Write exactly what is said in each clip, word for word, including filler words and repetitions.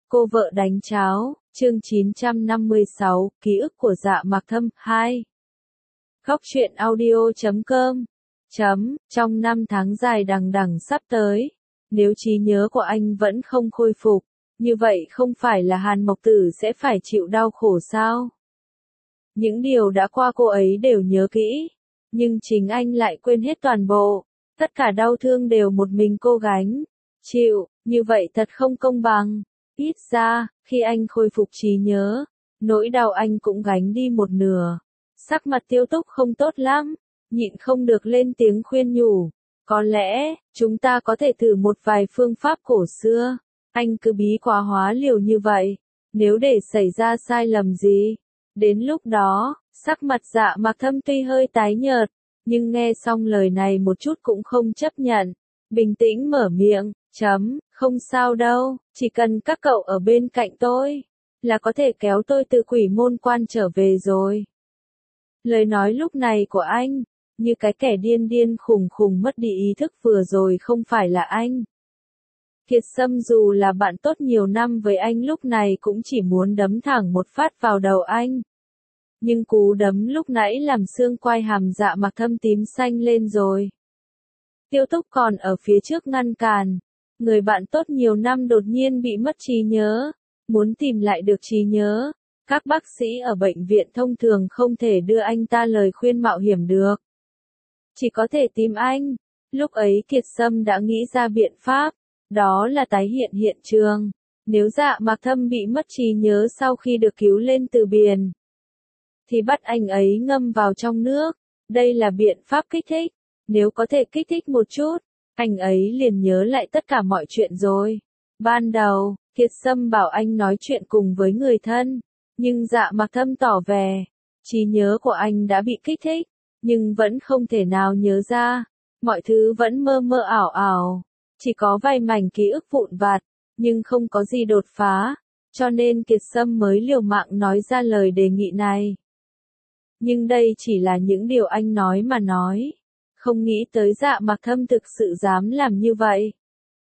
Cô vợ đánh cháo, chương chín trăm năm mươi sáu, ký ức của Dạ Mạc Thâm, hai. Góc truyện audio chấm com. Chấm, trong năm tháng dài đằng đẵng sắp tới, nếu trí nhớ của anh vẫn không khôi phục, như vậy không phải là Hàn Mộc Tử sẽ phải chịu đau khổ sao? Những điều đã qua cô ấy đều nhớ kỹ, nhưng chính anh lại quên hết toàn bộ, tất cả đau thương đều một mình cô gánh, chịu, như vậy thật không công bằng. Ít ra, khi anh khôi phục trí nhớ, nỗi đau anh cũng gánh đi một nửa. Sắc mặt Tiêu Túc không tốt lắm, nhịn không được lên tiếng khuyên nhủ. Có lẽ, chúng ta có thể thử một vài phương pháp cổ xưa. Anh cứ bí quá hóa liều như vậy. Nếu để xảy ra sai lầm gì, đến lúc đó, sắc mặt Dạ Mạc Thâm tuy hơi tái nhợt, nhưng nghe xong lời này một chút cũng không chấp nhận. Bình tĩnh mở miệng, chấm, không sao đâu, chỉ cần các cậu ở bên cạnh tôi, là có thể kéo tôi từ quỷ môn quan trở về rồi. Lời nói lúc này của anh, như cái kẻ điên điên khùng khùng mất đi ý thức vừa rồi không phải là anh. Kiệt Sâm dù là bạn tốt nhiều năm với anh lúc này cũng chỉ muốn đấm thẳng một phát vào đầu anh. Nhưng cú đấm lúc nãy làm xương quai hàm Dạ Mạc Thâm tím xanh lên rồi. Tiêu Túc còn ở phía trước ngăn cản. Người bạn tốt nhiều năm đột nhiên bị mất trí nhớ, muốn tìm lại được trí nhớ. Các bác sĩ ở bệnh viện thông thường không thể đưa anh ta lời khuyên mạo hiểm được. Chỉ có thể tìm anh. Lúc ấy Kiệt Sâm đã nghĩ ra biện pháp, đó là tái hiện hiện trường. Nếu Dạ Mạc Thâm bị mất trí nhớ sau khi được cứu lên từ biển, thì bắt anh ấy ngâm vào trong nước. Đây là biện pháp kích thích. Nếu có thể kích thích một chút, anh ấy liền nhớ lại tất cả mọi chuyện rồi. Ban đầu, Kiệt Sâm bảo anh nói chuyện cùng với người thân, nhưng Dạ Mạc Thâm tỏ vẻ, trí nhớ của anh đã bị kích thích, nhưng vẫn không thể nào nhớ ra. Mọi thứ vẫn mơ mơ ảo ảo, chỉ có vài mảnh ký ức vụn vặt, nhưng không có gì đột phá, cho nên Kiệt Sâm mới liều mạng nói ra lời đề nghị này. Nhưng đây chỉ là những điều anh nói mà nói. Không nghĩ tới Dạ Mạc Thâm thực sự dám làm như vậy.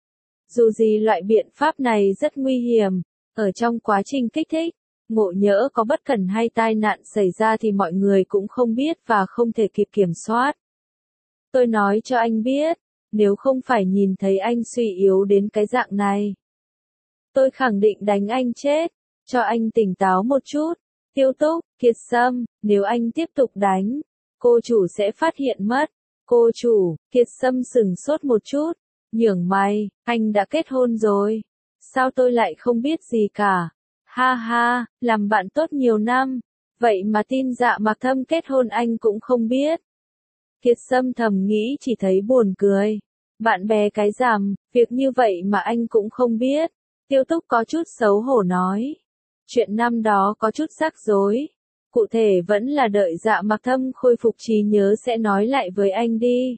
Dù gì loại biện pháp này rất nguy hiểm, ở trong quá trình kích thích, ngộ nhỡ có bất cẩn hay tai nạn xảy ra thì mọi người cũng không biết và không thể kịp kiểm soát. Tôi nói cho anh biết, nếu không phải nhìn thấy anh suy yếu đến cái dạng này, tôi khẳng định đánh anh chết, cho anh tỉnh táo một chút. Tiêu Túc, Kiệt Sâm, nếu anh tiếp tục đánh, cô chủ sẽ phát hiện mất. Cô chủ, Kiệt Sâm sừng sốt một chút, nhướng mày, anh đã kết hôn rồi. Sao tôi lại không biết gì cả? Ha ha, làm bạn tốt nhiều năm, vậy mà tin Dạ Mạc Thâm kết hôn anh cũng không biết. Kiệt Sâm thầm nghĩ chỉ thấy buồn cười. Bạn bè cái rằm, việc như vậy mà anh cũng không biết. Tiêu Túc có chút xấu hổ nói. Chuyện năm đó có chút rắc rối. Cụ thể vẫn là đợi Dạ Mạc Thâm khôi phục trí nhớ sẽ nói lại với anh đi.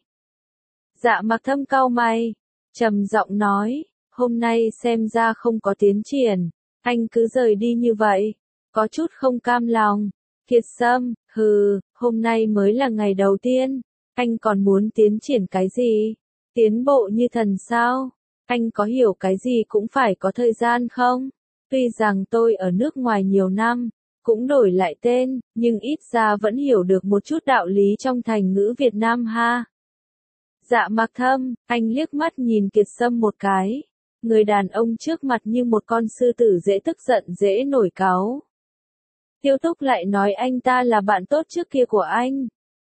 Dạ Mạc Thâm cau mày, trầm giọng nói, hôm nay xem ra không có tiến triển, anh cứ rời đi như vậy, có chút không cam lòng. Kiệt Sâm, hừ, hôm nay mới là ngày đầu tiên, anh còn muốn tiến triển cái gì? Tiến bộ như thần sao? Anh có hiểu cái gì cũng phải có thời gian không? Tuy rằng tôi ở nước ngoài nhiều năm, cũng đổi lại tên, nhưng ít ra vẫn hiểu được một chút đạo lý trong thành ngữ Việt Nam ha. Dạ Mạc Thâm, anh liếc mắt nhìn Kiệt Sâm một cái. Người đàn ông trước mặt như một con sư tử dễ tức giận dễ nổi cáu. Tiêu Túc lại nói anh ta là bạn tốt trước kia của anh.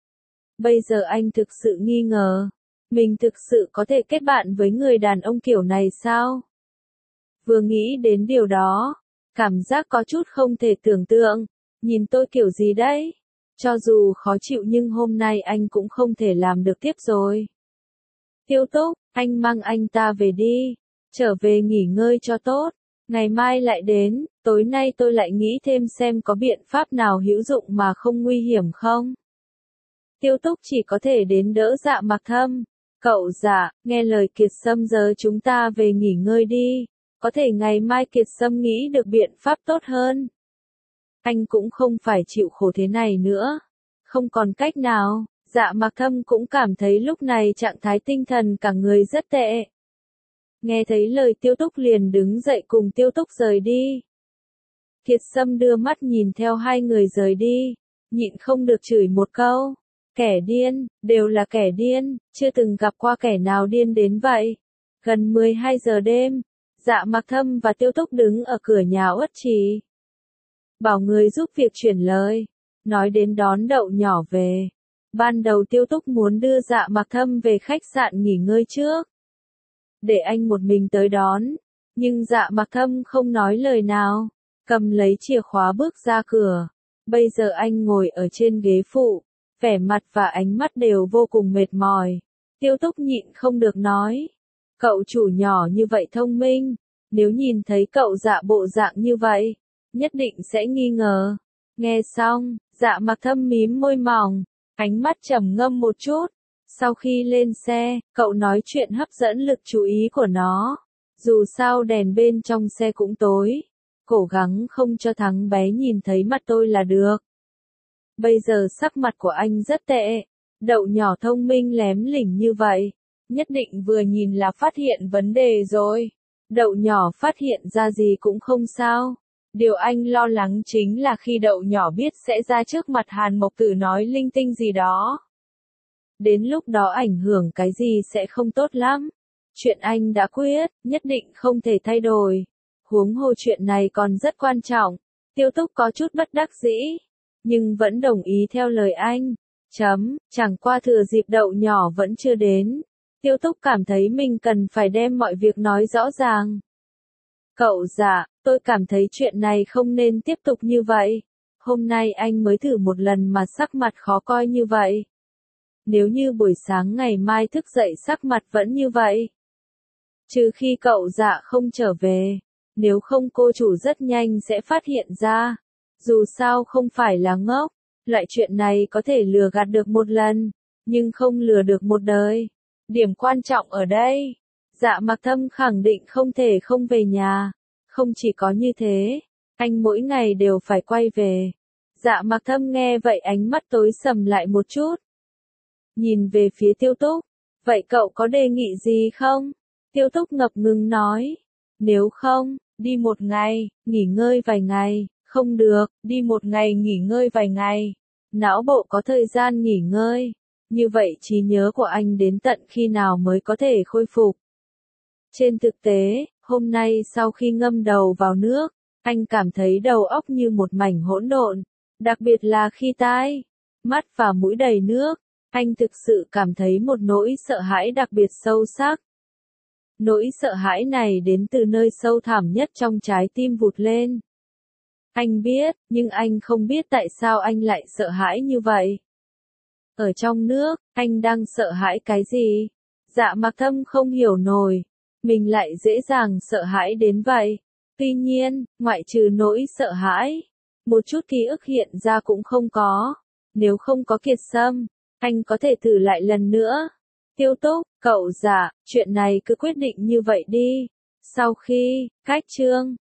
Bây giờ anh thực sự nghi ngờ, mình thực sự có thể kết bạn với người đàn ông kiểu này sao? Vừa nghĩ đến điều đó, cảm giác có chút không thể tưởng tượng, nhìn tôi kiểu gì đấy? Cho dù khó chịu nhưng hôm nay anh cũng không thể làm được tiếp rồi. Tiêu Túc, anh mang anh ta về đi, trở về nghỉ ngơi cho tốt, ngày mai lại đến, tối nay tôi lại nghĩ thêm xem có biện pháp nào hữu dụng mà không nguy hiểm không. Tiêu Túc chỉ có thể đến đỡ Dạ Mạc Thâm. Cậu Dạ, nghe lời Kiệt Sâm giờ chúng ta về nghỉ ngơi đi. Có thể ngày mai Kiệt Sâm nghĩ được biện pháp tốt hơn. Anh cũng không phải chịu khổ thế này nữa. Không còn cách nào, Dạ Mạc Thâm cũng cảm thấy lúc này trạng thái tinh thần cả người rất tệ. Nghe thấy lời Tiêu Túc liền đứng dậy cùng Tiêu Túc rời đi. Kiệt Sâm đưa mắt nhìn theo hai người rời đi, nhịn không được chửi một câu. Kẻ điên, đều là kẻ điên, chưa từng gặp qua kẻ nào điên đến vậy. Gần mười hai giờ đêm, Dạ Mặc Thâm và Tiêu Túc đứng ở cửa nhà Uất Trì. Bảo người giúp việc chuyển lời, nói đến đón Đậu Nhỏ về. Ban đầu Tiêu Túc muốn đưa Dạ Mặc Thâm về khách sạn nghỉ ngơi trước, để anh một mình tới đón, nhưng Dạ Mặc Thâm không nói lời nào, cầm lấy chìa khóa bước ra cửa. Bây giờ anh ngồi ở trên ghế phụ, vẻ mặt và ánh mắt đều vô cùng mệt mỏi. Tiêu Túc nhịn không được nói, cậu chủ nhỏ như vậy thông minh, nếu nhìn thấy cậu Dạ bộ dạng như vậy, nhất định sẽ nghi ngờ. Nghe xong, Dạ Mặc Thâm mím môi mỏng, ánh mắt trầm ngâm một chút. Sau khi lên xe, cậu nói chuyện hấp dẫn lực chú ý của nó. Dù sao đèn bên trong xe cũng tối, cố gắng không cho thằng bé nhìn thấy mặt tôi là được. Bây giờ sắc mặt của anh rất tệ, Đậu Nhỏ thông minh lém lỉnh như vậy, nhất định vừa nhìn là phát hiện vấn đề rồi. Đậu Nhỏ phát hiện ra gì cũng không sao. Điều anh lo lắng chính là khi Đậu Nhỏ biết sẽ ra trước mặt Hàn Mộc Tử nói linh tinh gì đó. Đến lúc đó ảnh hưởng cái gì sẽ không tốt lắm. Chuyện anh đã quyết, nhất định không thể thay đổi. Huống hồ chuyện này còn rất quan trọng. Tiêu Túc có chút bất đắc dĩ, nhưng vẫn đồng ý theo lời anh. Chấm, chẳng qua thừa dịp Đậu Nhỏ vẫn chưa đến. Tiêu Túc cảm thấy mình cần phải đem mọi việc nói rõ ràng. Cậu Dạ, tôi cảm thấy chuyện này không nên tiếp tục như vậy. Hôm nay anh mới thử một lần mà sắc mặt khó coi như vậy. Nếu như buổi sáng ngày mai thức dậy sắc mặt vẫn như vậy, trừ khi cậu Dạ không trở về, nếu không cô chủ rất nhanh sẽ phát hiện ra. Dù sao không phải là ngốc, loại chuyện này có thể lừa gạt được một lần, nhưng không lừa được một đời. Điểm quan trọng ở đây, Dạ Mặc Thâm khẳng định không thể không về nhà. Không chỉ có như thế, anh mỗi ngày đều phải quay về. Dạ Mặc Thâm nghe vậy ánh mắt tối sầm lại một chút. Nhìn về phía Tiêu Túc, vậy cậu có đề nghị gì không? Tiêu Túc ngập ngừng nói, nếu không, đi một ngày, nghỉ ngơi vài ngày, không được, đi một ngày nghỉ ngơi vài ngày. Não bộ có thời gian nghỉ ngơi, như vậy trí nhớ của anh đến tận khi nào mới có thể khôi phục. Trên thực tế, hôm nay sau khi ngâm đầu vào nước, anh cảm thấy đầu óc như một mảnh hỗn độn, đặc biệt là khi tai, mắt và mũi đầy nước. Anh thực sự cảm thấy một nỗi sợ hãi đặc biệt sâu sắc. Nỗi sợ hãi này đến từ nơi sâu thẳm nhất trong trái tim vụt lên. Anh biết, nhưng anh không biết tại sao anh lại sợ hãi như vậy. Ở trong nước, anh đang sợ hãi cái gì? Dạ Mặc Thâm không hiểu nổi, mình lại dễ dàng sợ hãi đến vậy. Tuy nhiên, ngoại trừ nỗi sợ hãi, một chút ký ức hiện ra cũng không có. Nếu không có Kiệt Sâm, anh có thể thử lại lần nữa. Tiêu Túc, cậu Dạ, chuyện này cứ quyết định như vậy đi. Sau khi, cách chương.